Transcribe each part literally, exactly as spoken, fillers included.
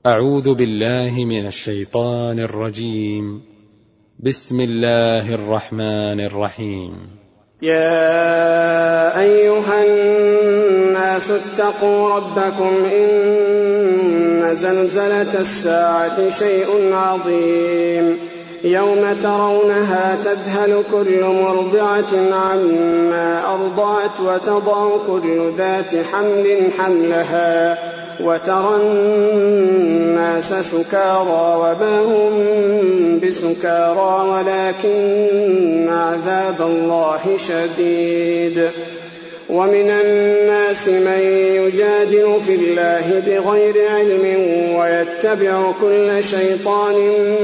أعوذ بالله من الشيطان الرجيم. بسم الله الرحمن الرحيم. يا أيها الناس اتقوا ربكم إن زلزلة الساعة شيء عظيم يوم ترونها تذهل كل مرضعة عما أرضعت وتضع كل ذات حمل حملها وترى الناس سكارى وما هم بسكارى ولكن عذاب الله شديد. ومن الناس من يجادل في الله بغير علم ويتبع كل شيطان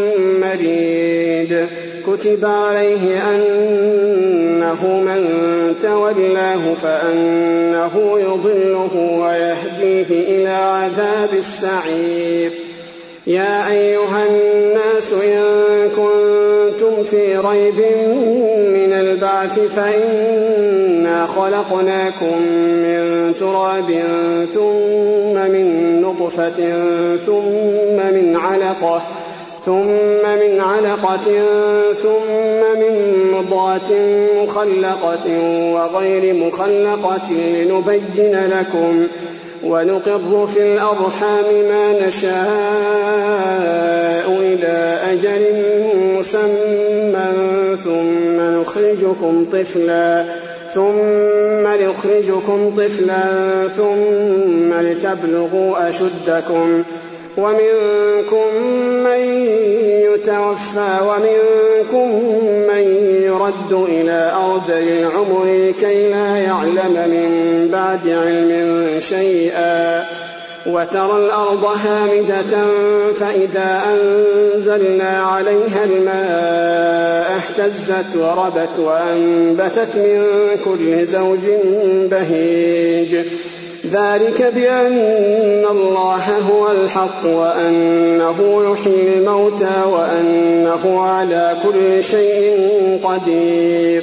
مريد. كتب عليه أنه من تولاه فأنه يضله ويهديه إلى عذاب السعير. يا أيها الناس إن كنتم في ريب من البعث فإنا خلقناكم من تراب ثم من نطفة ثم من علقة ثم من علقة ثم من مضغة مخلقة وغير مخلقة لنبين لكم ونقر في الأرحام ما نشاء إلى أجل مسمى ثم نخرجكم طفلا ثم نخرجكم طفلا ثم لتبلغوا أشدكم ومنكم من يتوفى ومنكم من يرد إلى أرذل العمر كي لا يعلم من بعد علم شيئا. وترى الأرض هامدة فإذا أنزلنا عليها الماء اهتزت وربت وأنبتت من كل زوج بهيج. ذلك بأن الله هو الحق وأنه يحيي الموتى وأنه على كل شيء قدير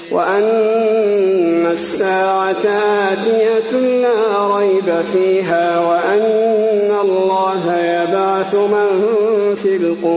وأن الساعة آتية لا ريب فيها وأن الله يبعث من في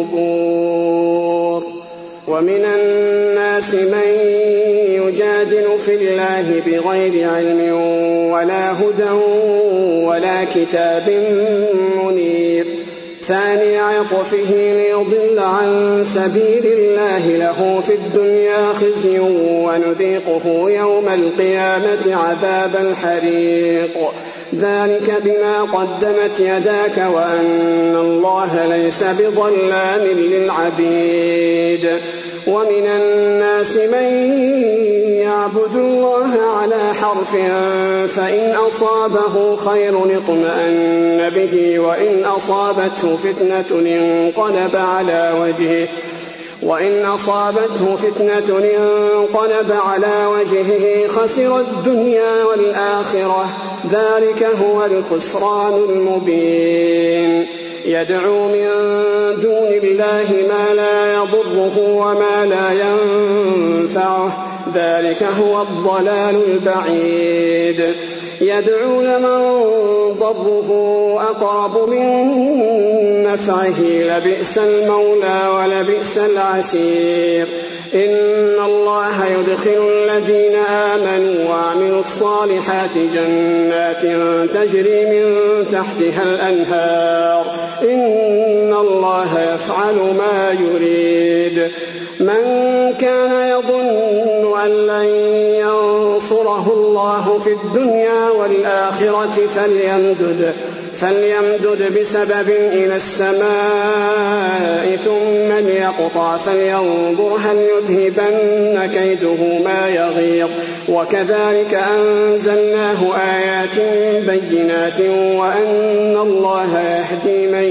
القبور. ومن الناس من يجادل في الله بغير علم ولا هدى ولا كتاب منير. ثاني عطفه ليضل عن سبيل الله له في الدنيا خزي ونذيقه يوم القيامة عذاب الحريق. ذلك بما قدمت يداك وأن الله ليس بظلام للعبيد. ومن الناس من يعبد الله على حرف فإن أصابه خير اطمأن به وإن أصابته فتنة انقلب على وجهه وإن أصابته فتنة انقلب على وجهه خسر الدنيا والآخرة. ذلك هو الخسران المبين. يدعو من دون الله ما لا يضره وما لا ينفعه. ذلك هو الضلال البعيد. يدعو لمن ضره أقرب من نفعه لبئس المولى ولبئس العشير. إن الله يدخل الذين آمنوا وعملوا الصالحات جنات تجري من تحتها الأنهار. إن الله يفعل ما يريد. من كان يظن أن لن ينصره الله في الدنيا والآخرة فليمدد, فليمدد بسبب إلى السماء ثم ليقطع فلينظر هل يذهبن كيده ما يغيظ. وكذلك أنزلناه آيات بينات وأن الله يهدي من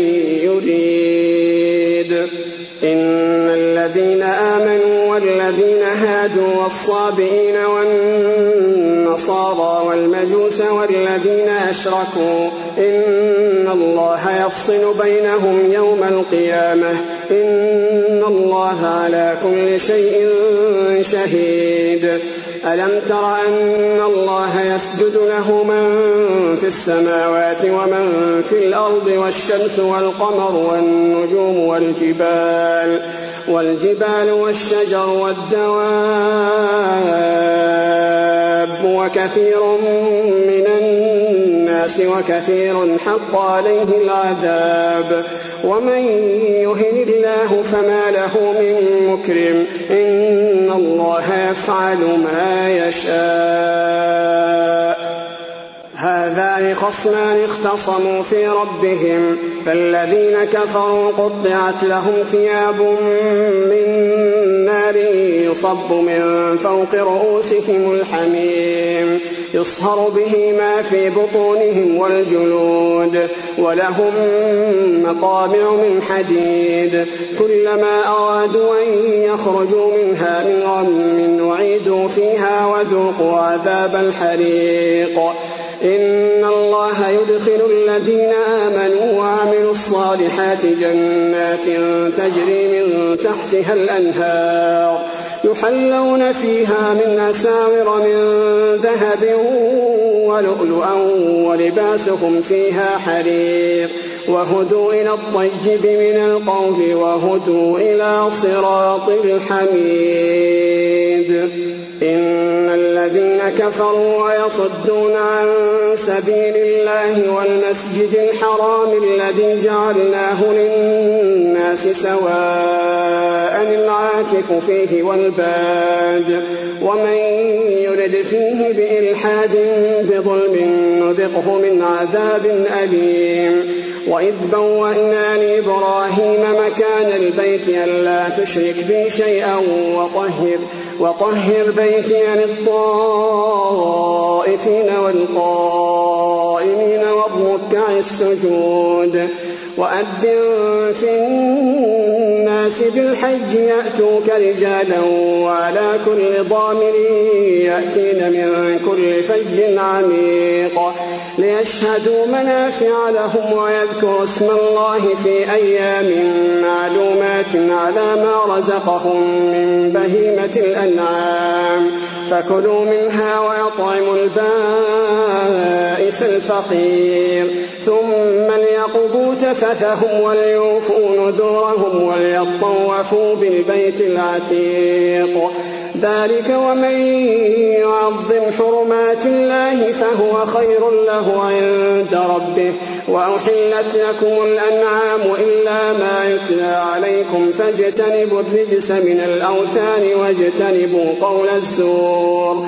يريد. إن الذين آمنوا والذين هادوا والصابئين والنصارى والمجوس والذين أشركوا إن أن الله يفصل بينهم يوم القيامة إن الله على كل شيء شهيد. ألم تر أن الله يسجد له من في السماوات ومن في الأرض والشمس والقمر والنجوم والجبال والجبال والشجر والدواب وكثير من الناس وكثير حق عليه العذاب ومن يهن الله فما له من مكرم إن الله يفعل ما يشاء. هذان خصمان اختصموا في ربهم فالذين كفروا قطعت لهم ثياب من نار يصب من فوق رؤوسهم الحميم يصهر به ما في بطونهم والجلود ولهم مقامع من حديد كلما أرادوا أن يخرجوا منها من غم نعيدوا فيها وذوقوا عذاب الحريق. إن الله يدخل الذين آمنوا وعملوا الصالحات جنات تجري من تحتها الأنهار يحلون فيها من أساور من ذهب ولؤلؤا ولباسهم فيها حرير وهدوا إلى الطيب من القول وهدوا إلى صراط الحميد. إن الذين كفروا ويصدون عن سبيل الله والمسجد الحرام الذي جعلناه للناس سواء العاكف فيه والباد ومن يرد فيه بإلحاد بظلم نذقه من عذاب أليم. وإذ بوأنا لإبراهيم مكان البيت ألا تشرك بي شيئا وطهر, وطهر بيتي للطائفين والقائمين والركع السجود. وأذن في الناس بالحج يأتوك رجالا وعلى كل ضامر يأتين من كل فج عميق ليشهدوا منافع لهم ويذكروا اسم الله في أيام معلومات على ما رزقهم من بهيمة الأنعام فكلوا منها ويطعموا البائس الفقير ثم ليقضوا تفثهم وليوفوا نذورهم وليطوفوا بالبيت العتيق. ذلك ومن يعظم حرمات الله فهو خير له عند ربه. وأحلت لكم الأنعام إلا ما يتلى عليكم فاجتنبوا الرجس من الأوثان واجتنبوا قول الزور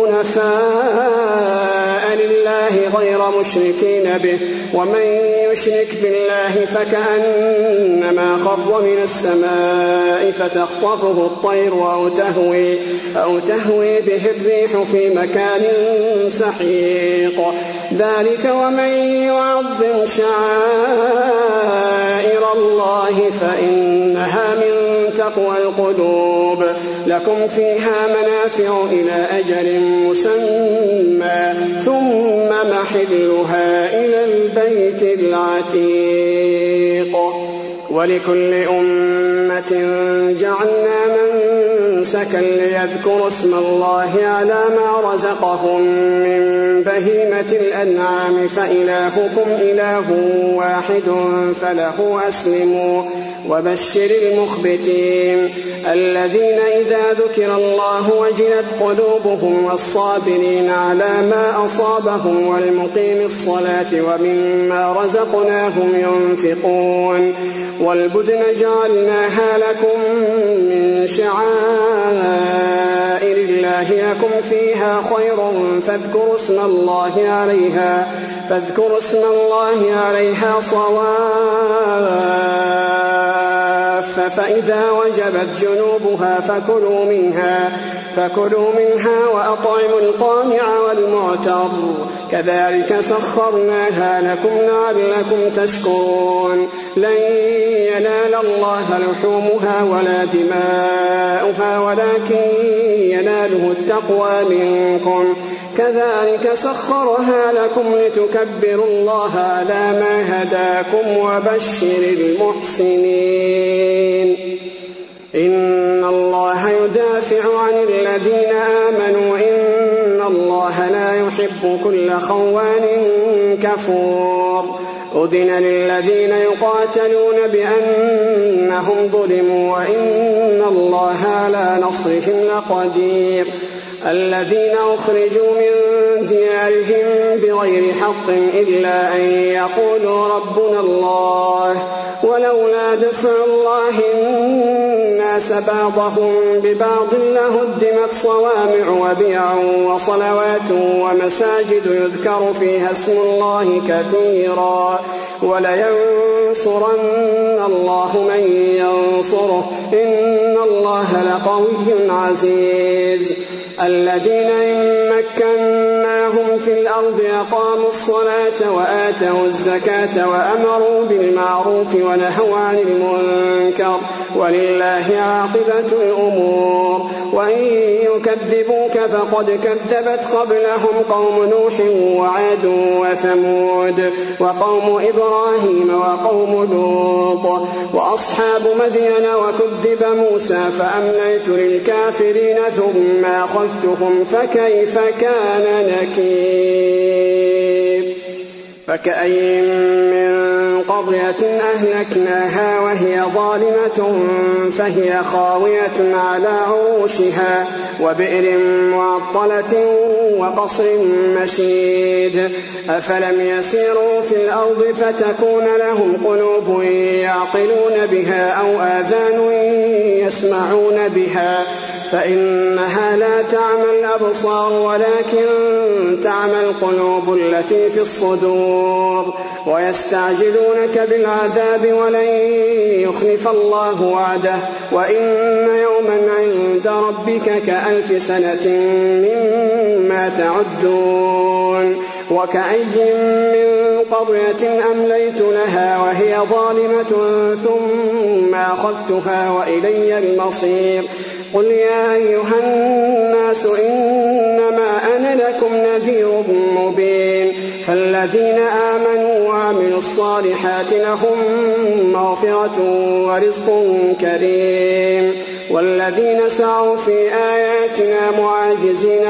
حنفاء لله غير مشركين به ومن يشرك بالله فكأنما خر من السماء فتخطفه الطير أو تهوي, أو تهوي به الريح في مكان سحيق. ذلك ومن يعظم شعائر الله فإنها من تقوى القلوب. لكم فيها منافع إلى أجل مسمى ثم محلها إلى البيت العتيق. ولكل أمة جعلنا منسكا ليذكروا اسم الله على ما رزقهم من بهيمة الأنعام فإلهكم إله واحد فله أسلموا وبشر المخبتين الذين إذا ذكر الله وجلت قلوبهم والصابرين على ما أصابهم والمقيم الصلاة ومما رزقناهم ينفقون. والبدن جعلناها لكم من شعائر الله لكم فيها خير فاذكروا اسم الله عليها فاذكروا اسم الله عليها صواف فإذا وجبت جنوبها فكلوا منها فكلوا منها وأطعموا القانع والمعتر كذلك سخرناها لكم لعلكم تشكرون لن ينال الله لحومها ولا دماؤها ولكن يناله التقوى منكم كذلك سخرها لكم لتكبروا الله على ما هداكم وبشر المحسنين إن الله يدافع عن الذين آمنوا إن الله لا يحب كل خوان كفور أذن للذين يقاتلون بأنهم ظلموا وإن الله على نصرهم لقدير الذين أخرجوا من ديارهم بغير حق إلا أن يقولوا ربنا الله ولولا دفع الله الناس بعضهم ببعض لهدمت صوامع وبيع وصلوات ومساجد يذكر فيها اسم الله كثيرا ولينصرن الله من ينصره إن الله لقوي عزيز الذين إن مكناهم في الأرض أقاموا الصلاة وآتوا الزكاة وأمروا بالمعروف ونهوا عن المنكر ولله عاقبة الأمور وإن يكذبوك فقد كذبت قبلهم قوم نوح وعاد وثمود وقوم إبراهيم وقوم لوط وأصحاب مدين وكذب موسى فأمليت للكافرين ثم أخذتهم فكيف كان نكير فكأين من قرية أهلكناها وهي ظالمة فهي خاوية على عروشها وبئر معطلة وقصر مشيد أفلم يسيروا في الأرض فتكون لهم قلوب يعقلون بها أو آذان يسمعون بها فإنها لا تعمى الأبصار ولكن تعمى القلوب التي في الصدور ويستعجلونك بالعذاب ولن يخلف الله وعده وإن يوما عند ربك كألف سنة مما تعدون وكأي من قرية أمليت لها وهي ظالمة ثم أخذتها وإلي المصير قل يا أيها الناس إنما أنا لكم نذير مبين فالذين آمنوا وعملوا الصالحات لهم مغفرة ورزق كريم والذين سعوا في آياتنا معاجزين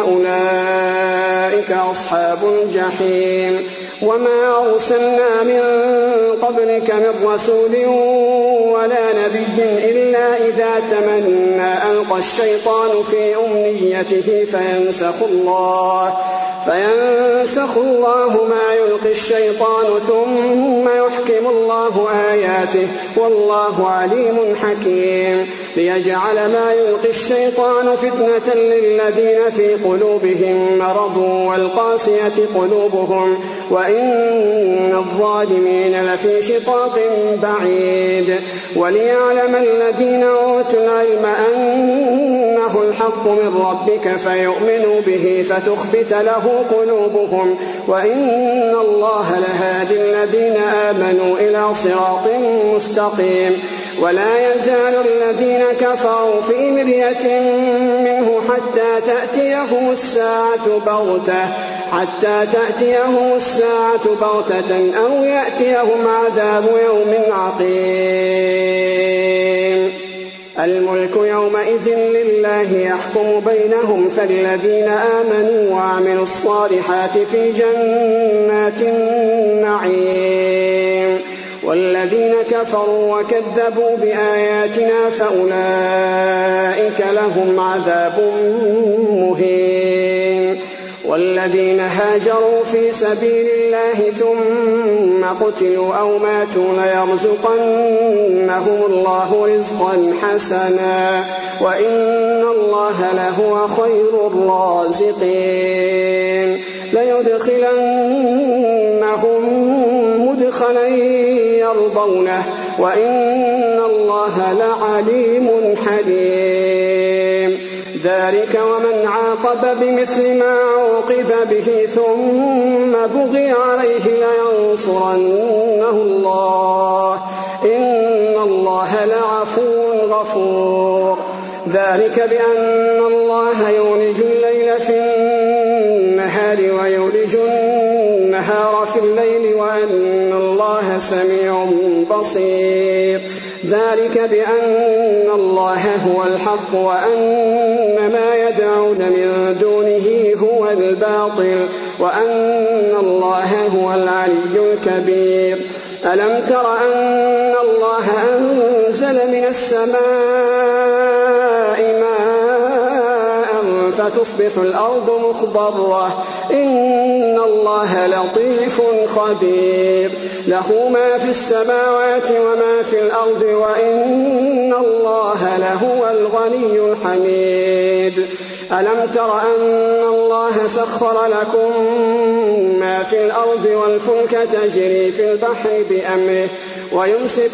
أولئك أصحاب الجحيم وما أرسلنا من قبلك من رسول ولا نبي إلا إذا تمنى ألقى الشيطان في أمنيته فينسخ الله فينسخ الله ما يلقي الشيطان ثم يحكم الله آياته والله عليم حكيم ليجعل ما يلقي الشيطان فتنة للذين في قلوبهم مرض والقاسية قلوبهم وإن الظالمين لفي شقاق بعيد وليعلم الذين أوتوا العلم أنه الحق من ربك فيؤمنوا به فتخبت له قلوبهم وإن الله لهادي الذين آمنوا إلى صراط مستقيم ولا يزال الذين كفروا في مرية منه حتى تأتيهم الساعة بغتة حتى تأتيهم الساعة بغتة أو يأتيهم عذاب يوم عقيم الملك يومئذ لله يحكم بينهم فالذين آمنوا وعملوا الصالحات في جنات النعيم والذين كفروا وكذبوا بآياتنا فأولئك لهم عذاب مهين والذين هاجروا في سبيل الله ثم قتلوا أو ماتوا ليرزقنهم الله رزقا حسنا وإن الله لهو خير الرازقين ليدخلنهم مدخلا يرضونه وإن الله لعليم حليم. ذلك ومن عاقب بمثل ما عوقب به ثم بغي عليه لينصرنه الله إن الله لعفو غفور. ذلك بأن الله يولج الليل في النهار ويولج النهار في الليل وأن الله سميع بصير. ذلك بأن الله هو الحق وأن ما يدعون من دونه هو الباطل وأن الله هو العلي الكبير. ألم تر أن الله أنزل من السماء ماء فتصبح الأرض مخضرة إن الله لطيف خبير. له ما في السماوات وما في الأرض وإن الله لهو الغني الحميد. ألم تر أن الله سخر لكم ما في الأرض والفلك تجري في البحر بأمره ويمسك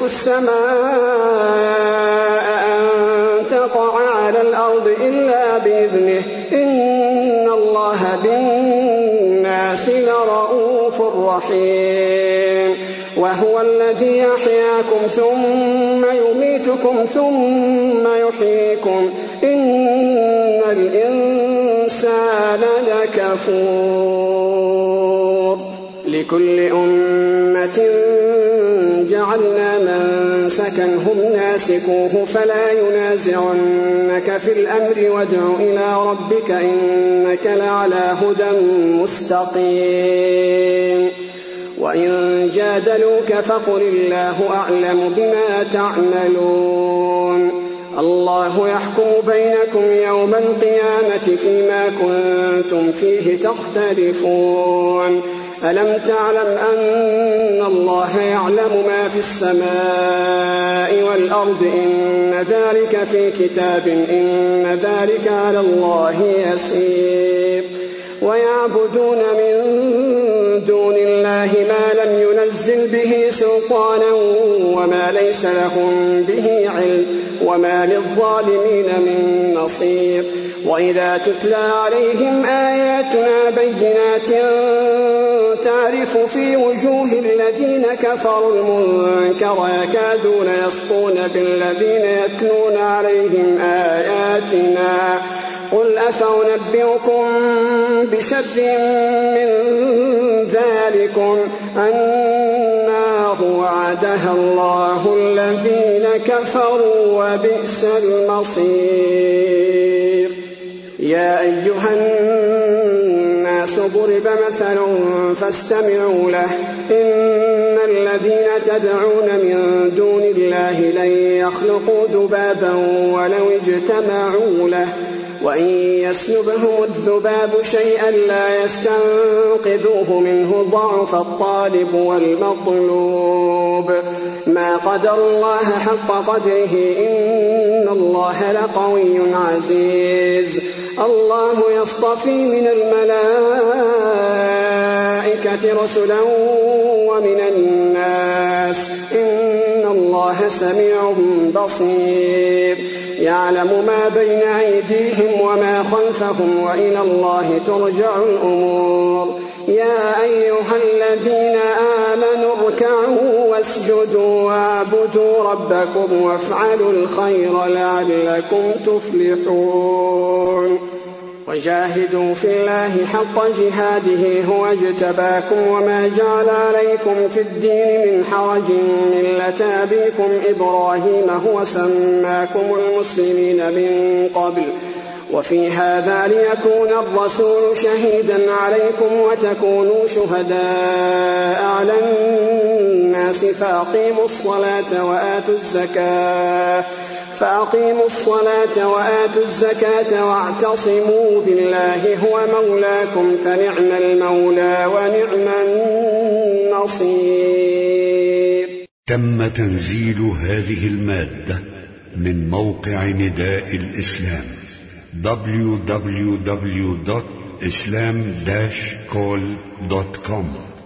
السماء أن تقع على الأرض إلا بإذنه إن الله بالناس لرؤوف رحيم. وهو الذي يحياكم ثم يميتكم ثم يحييكم إن الإنسان لكفور. لكل أمة جعلنا منسكا هم ناسكوه فلا ينازعنك في الأمر وادع إلى ربك إنك لعلى هدى مستقيم. وإن جادلوك فقل الله أعلم بما تعملون. الله يحكم بينكم يوم القيامة فيما كنتم فيه تختلفون. ألم تعلم أن الله يعلم ما في السماء والأرض إن ذلك في كتاب إن ذلك على الله يسير. ويعبدون من دون الله ما لم ينزل به سلطانا وما ليس لهم به علم وما للظالمين من نصير. وإذا تتلى عليهم آياتنا بينات تعرف في وجوه الذين كفروا المنكر يكادون يسطون بالذين يتلون عليهم آياتنا قل أفأنبئكم بشر من ذلكم النار وعدها الله الذين كفروا وبئس المصير. يا أيها الناس ضرب مثل فاستمعوا له إن الذين تدعون من دون الله لن يخلقوا ذبابا ولو اجتمعوا له وإن يسلبهم الذباب شيئا لا يستنقذوه منه ضعف الطالب والمطلوب. ما قدر الله حق قدره إن الله لقوي عزيز. الله يصطفي من الملائكة رسلا ومن الناس إن الله سميع بصير. يعلم ما بين أيديهم وما خلفهم وإلى الله ترجع الأمور. يا أيها الذين آمنوا اركعوا واسجدوا واعبدوا ربكم وافعلوا الخير لعلكم تفلحون. وجاهدوا في الله حق جهاده هو اجتباكم وما جعل عليكم في الدين من حرج ملة أبيكم إبراهيم هو سماكم المسلمين من قبل وفي هذا ليكون الرسول شهيدا عليكم وتكونوا شهداء على الناس فأقيموا الصلاة وآتوا الزكاة فأقيموا الصلاة وآتوا الزكاة واعتصموا بالله هو مولاكم فنعم المولى ونعم النصير. تم تنزيل هذه المادة من موقع نداء الإسلام دبليو دبليو دبليو دوت إسلام داش كول دوت كوم.